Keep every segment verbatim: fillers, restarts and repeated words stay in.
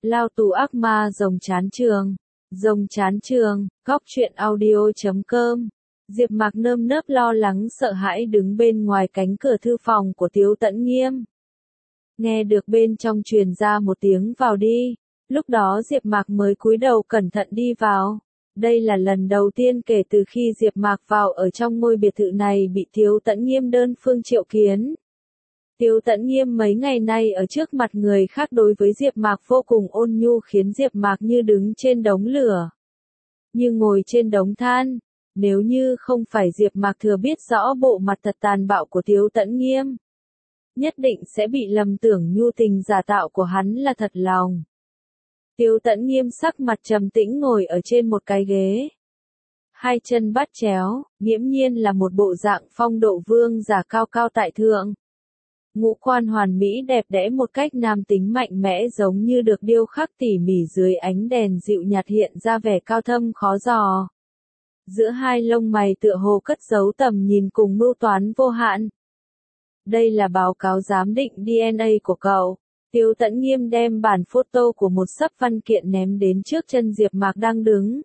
Lao tù ác ma rồng chán trường. Rồng chán trường, góc truyện audio chấm com. Diệp Mạc nơm nớp lo lắng sợ hãi đứng bên ngoài cánh cửa thư phòng của Tiếu Tẫn Nghiêm. Nghe được bên trong truyền ra một tiếng vào đi. Lúc đó Diệp Mạc mới cúi đầu cẩn thận đi vào. Đây là lần đầu tiên kể từ khi Diệp Mạc vào ở trong ngôi biệt thự này bị Tiếu Tẫn Nghiêm đơn phương triệu kiến. Tiếu Tẫn Nghiêm mấy ngày nay ở trước mặt người khác đối với Diệp Mạc vô cùng ôn nhu khiến Diệp Mạc như đứng trên đống lửa, như ngồi trên đống than. Nếu như không phải Diệp Mạc thừa biết rõ bộ mặt thật tàn bạo của Tiếu Tẫn Nghiêm, nhất định sẽ bị lầm tưởng nhu tình giả tạo của hắn là thật lòng. Tiếu Tẫn Nghiêm sắc mặt trầm tĩnh ngồi ở trên một cái ghế, hai chân bắt chéo, nghiễm nhiên là một bộ dạng phong độ vương giả cao cao tại thượng. Ngũ quan hoàn mỹ đẹp đẽ một cách nam tính mạnh mẽ giống như được điêu khắc tỉ mỉ dưới ánh đèn dịu nhạt hiện ra vẻ cao thâm khó dò. Giữa hai lông mày tựa hồ cất giấu tầm nhìn cùng mưu toán vô hạn. Đây là báo cáo giám định đê en a của cậu. Tiếu Tẫn Nghiêm đem bản photo của một sấp văn kiện ném đến trước chân Diệp Mạc đang đứng.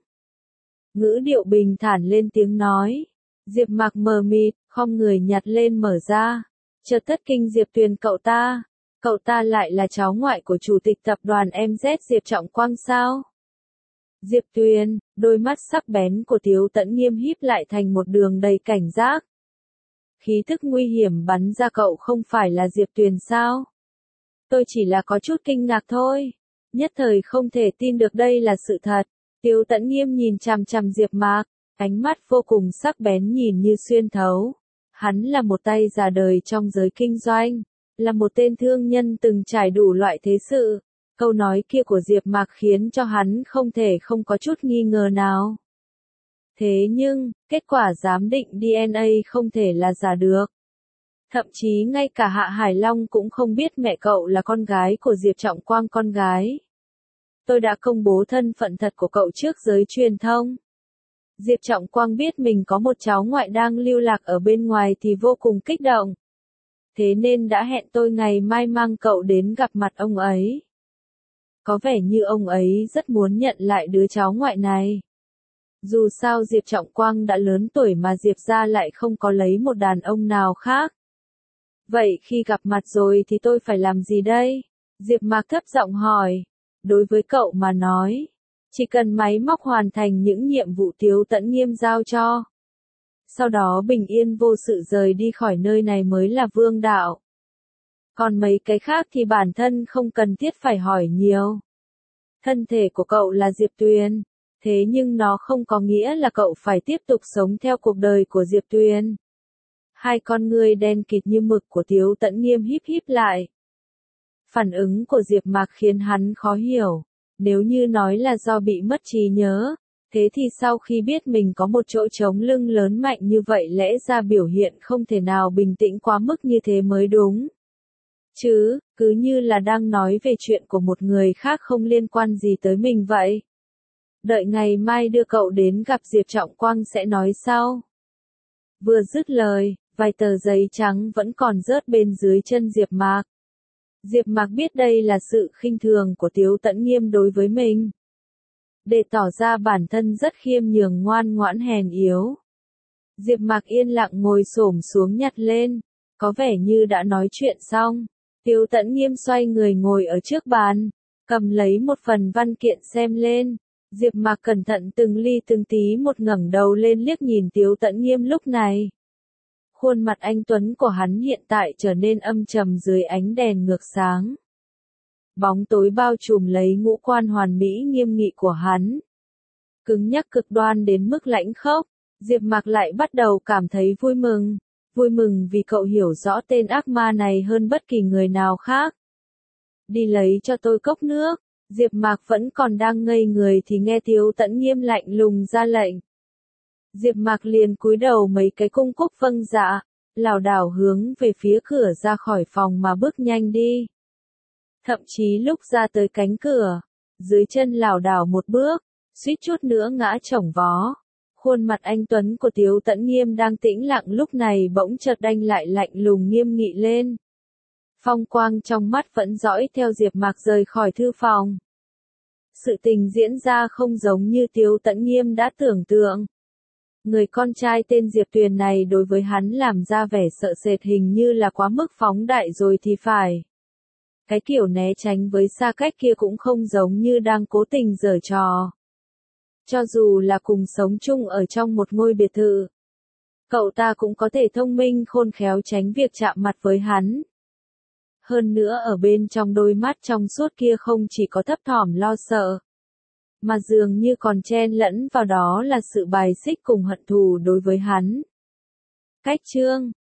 Ngữ điệu bình thản lên tiếng nói. Diệp Mạc mờ mịt, khom người nhặt lên mở ra. Chợt thất kinh Diệp Tuyền cậu ta. Cậu ta lại là cháu ngoại của chủ tịch tập đoàn em dét Diệp Trọng Quang sao? Diệp Tuyền, đôi mắt sắc bén của Tiếu Tẫn Nghiêm híp lại thành một đường đầy cảnh giác. Khí thức nguy hiểm bắn ra cậu không phải là Diệp Tuyền sao? Tôi chỉ là có chút kinh ngạc thôi. Nhất thời không thể tin được đây là sự thật. Tiếu Tẫn Nghiêm nhìn chằm chằm Diệp Mạc, ánh mắt vô cùng sắc bén nhìn như xuyên thấu. Hắn là một tay già đời trong giới kinh doanh, là một tên thương nhân từng trải đủ loại thế sự. Câu nói kia của Diệp Mạc khiến cho hắn không thể không có chút nghi ngờ nào. Thế nhưng, kết quả giám định đê en a không thể là giả được. Thậm chí ngay cả Hạ Hải Long cũng không biết mẹ cậu là con gái của Diệp Trọng Quang con gái. Tôi đã công bố thân phận thật của cậu trước giới truyền thông. Diệp Trọng Quang biết mình có một cháu ngoại đang lưu lạc ở bên ngoài thì vô cùng kích động. Thế nên đã hẹn tôi ngày mai mang cậu đến gặp mặt ông ấy. Có vẻ như ông ấy rất muốn nhận lại đứa cháu ngoại này. Dù sao Diệp Trọng Quang đã lớn tuổi mà Diệp gia lại không có lấy một đàn ông nào khác. Vậy khi gặp mặt rồi thì tôi phải làm gì đây? Diệp Mạc thấp giọng hỏi. Đối với cậu mà nói, chỉ cần máy móc hoàn thành những nhiệm vụ Tiếu Tẫn Nghiêm giao cho. Sau đó bình yên vô sự rời đi khỏi nơi này mới là vương đạo. Còn mấy cái khác thì bản thân không cần thiết phải hỏi nhiều. Thân thể của cậu là Diệp Tuyền, thế nhưng nó không có nghĩa là cậu phải tiếp tục sống theo cuộc đời của Diệp Tuyền. Hai con ngươi đen kịt như mực của Tiếu Tẫn Nghiêm híp híp lại. Phản ứng của Diệp Mạc khiến hắn khó hiểu. Nếu như nói là do bị mất trí nhớ, thế thì sau khi biết mình có một chỗ trống lưng lớn mạnh như vậy lẽ ra biểu hiện không thể nào bình tĩnh quá mức như thế mới đúng. Chứ, cứ như là đang nói về chuyện của một người khác không liên quan gì tới mình vậy. Đợi ngày mai đưa cậu đến gặp Diệp Trọng Quang sẽ nói sau. Vừa dứt lời, vài tờ giấy trắng vẫn còn rớt bên dưới chân Diệp Mạc. Diệp Mạc biết đây là sự khinh thường của Tiếu Tẫn Nghiêm đối với mình. Để tỏ ra bản thân rất khiêm nhường ngoan ngoãn hèn yếu. Diệp Mạc yên lặng ngồi xổm xuống nhặt lên, có vẻ như đã nói chuyện xong. Tiếu Tẫn Nghiêm xoay người ngồi ở trước bàn, cầm lấy một phần văn kiện xem lên. Diệp Mạc cẩn thận từng ly từng tí một ngẩng đầu lên liếc nhìn Tiếu Tẫn Nghiêm lúc này. Khuôn mặt anh tuấn của hắn hiện tại trở nên âm trầm dưới ánh đèn ngược sáng. Bóng tối bao trùm lấy ngũ quan hoàn mỹ nghiêm nghị của hắn. Cứng nhắc cực đoan đến mức lãnh khốc, Diệp Mạc lại bắt đầu cảm thấy vui mừng. Vui mừng vì cậu hiểu rõ tên ác ma này hơn bất kỳ người nào khác. Đi lấy cho tôi cốc nước. Diệp Mạc vẫn còn đang ngây người thì nghe Tiếu Tẫn Nghiêm lạnh lùng ra lệnh. Diệp Mạc liền cúi đầu mấy cái cung cúc vâng dạ, lảo đảo hướng về phía cửa ra khỏi phòng mà bước nhanh đi. Thậm chí lúc ra tới cánh cửa, dưới chân lảo đảo một bước, suýt chút nữa ngã chổng vó. Khuôn mặt anh tuấn của Tiếu Tẫn Nghiêm đang tĩnh lặng lúc này bỗng chợt đanh lại lạnh lùng nghiêm nghị lên. Phong quang trong mắt vẫn dõi theo Diệp Mạc rời khỏi thư phòng. Sự tình diễn ra không giống như Tiếu Tẫn Nghiêm đã tưởng tượng. Người con trai tên Diệp Tuyền này đối với hắn làm ra vẻ sợ sệt hình như là quá mức phóng đại rồi thì phải. Cái kiểu né tránh với xa cách kia cũng không giống như đang cố tình giở trò. Cho dù là cùng sống chung ở trong một ngôi biệt thự, cậu ta cũng có thể thông minh khôn khéo tránh việc chạm mặt với hắn. Hơn nữa ở bên trong đôi mắt trong suốt kia không chỉ có thấp thỏm lo sợ, mà dường như còn chen lẫn vào đó là sự bài xích cùng hận thù đối với hắn. Cách chương